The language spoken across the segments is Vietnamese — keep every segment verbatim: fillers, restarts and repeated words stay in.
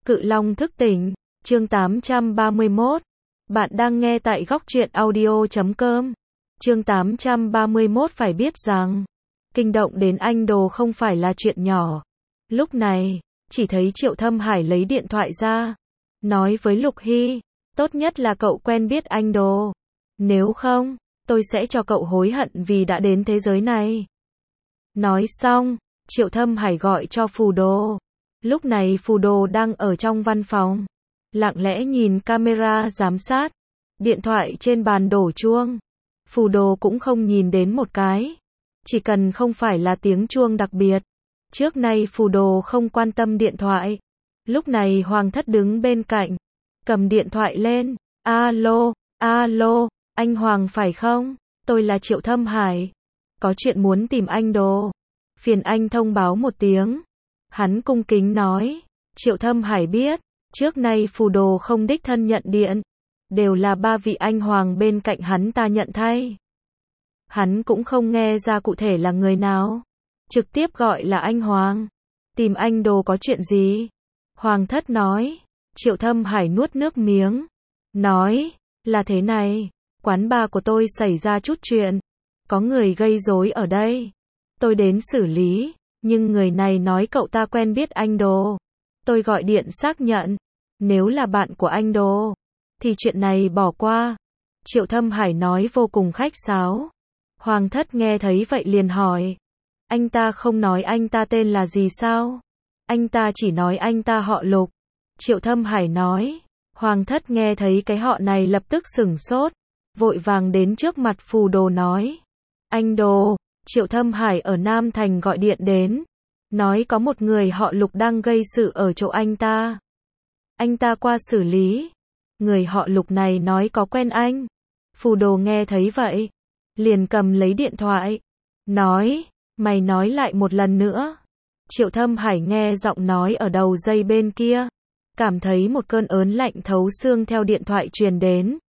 Cự Long thức tỉnh, chương tám trăm ba mươi mốt. Bạn đang nghe tại góc truyện audio chấm com. Chương tám trăm ba mươi mốt phải biết rằng, kinh động đến anh Đồ không phải là chuyện nhỏ. Lúc này, chỉ thấy Triệu Thâm Hải lấy điện thoại ra, nói với Lục Hy, tốt nhất là cậu quen biết anh Đồ. Nếu không, tôi sẽ cho cậu hối hận vì đã đến thế giới này. Nói xong, Triệu Thâm Hải gọi cho Phù Đồ. Lúc này Phù Đồ đang ở trong văn phòng, lặng lẽ nhìn camera giám sát, điện thoại trên bàn đổ chuông. Phù Đồ cũng không nhìn đến một cái, chỉ cần không phải là tiếng chuông đặc biệt. Trước nay Phù Đồ không quan tâm điện thoại. Lúc này Hoàng Thất đứng bên cạnh, cầm điện thoại lên, alo, alo, anh Hoàng phải không? Tôi là Triệu Thâm Hải, có chuyện muốn tìm anh Đồ, phiền anh thông báo một tiếng. Hắn cung kính nói. Triệu Thâm Hải biết, trước nay Phù Đồ không đích thân nhận điện, đều là ba vị anh Hoàng bên cạnh hắn ta nhận thay. Hắn cũng không nghe ra cụ thể là người nào, trực tiếp gọi là anh Hoàng. Tìm anh Đồ có chuyện gì? Hoàng Thất nói. Triệu Thâm Hải nuốt nước miếng, nói, là thế này, quán bar của tôi xảy ra chút chuyện, có người gây rối ở đây. Tôi đến xử lý, nhưng người này nói cậu ta quen biết anh Đồ. Tôi gọi điện xác nhận, nếu là bạn của anh Đồ, thì chuyện này bỏ qua. Triệu Thâm Hải nói vô cùng khách sáo. Hoàng Thất nghe thấy vậy liền hỏi, anh ta không nói anh ta tên là gì sao? Anh ta chỉ nói anh ta họ Lục. Triệu Thâm Hải nói. Hoàng Thất nghe thấy cái họ này lập tức sửng sốt, vội vàng đến trước mặt Phù Đồ nói, anh Đồ, Triệu Thâm Hải ở Nam Thành gọi điện đến, nói có một người họ Lục đang gây sự ở chỗ anh ta. Anh ta qua xử lý. Người họ Lục này nói có quen anh. Phù Đồ nghe thấy vậy, liền cầm lấy điện thoại, nói, mày nói lại một lần nữa. Triệu Thâm Hải nghe giọng nói ở đầu dây bên kia, cảm thấy một cơn ớn lạnh thấu xương theo điện thoại truyền đến.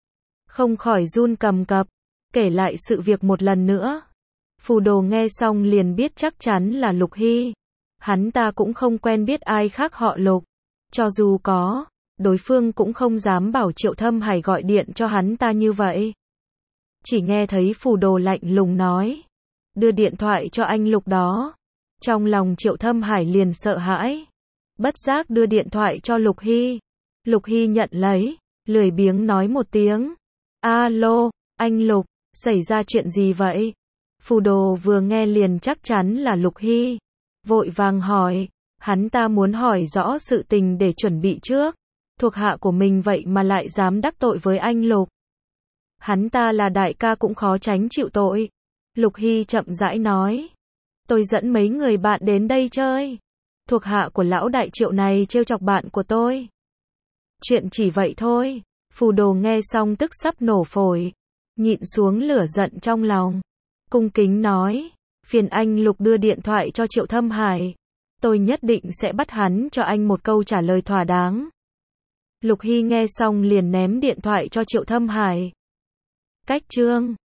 Không khỏi run cầm cập, kể lại sự việc một lần nữa. Phù Đồ nghe xong liền biết chắc chắn là Lục Hy. Hắn ta cũng không quen biết ai khác họ Lục. Cho dù có, đối phương cũng không dám bảo Triệu Thâm Hải gọi điện cho hắn ta như vậy. Chỉ nghe thấy Phù Đồ lạnh lùng nói, đưa điện thoại cho anh Lục đó. Trong lòng Triệu Thâm Hải liền sợ hãi, bất giác đưa điện thoại cho Lục Hy. Lục Hy nhận lấy, lười biếng nói một tiếng, alo, anh Lục, xảy ra chuyện gì vậy? Phù Đồ vừa nghe liền chắc chắn là Lục Hy, vội vàng hỏi. Hắn ta muốn hỏi rõ sự tình để chuẩn bị trước. Thuộc hạ của mình vậy mà lại dám đắc tội với anh Lục. Hắn ta là đại ca cũng khó tránh chịu tội. Lục Hy chậm rãi nói, tôi dẫn mấy người bạn đến đây chơi. Thuộc hạ của lão đại Triệu này trêu chọc bạn của tôi. Chuyện chỉ vậy thôi. Phù Đồ nghe xong tức sắp nổ phổi, nhịn xuống lửa giận trong lòng, cung kính nói, phiền anh Lục đưa điện thoại cho Triệu Thâm Hải. Tôi nhất định sẽ bắt hắn cho anh một câu trả lời thỏa đáng. Lục Hy nghe xong liền ném điện thoại cho Triệu Thâm Hải. Cách chương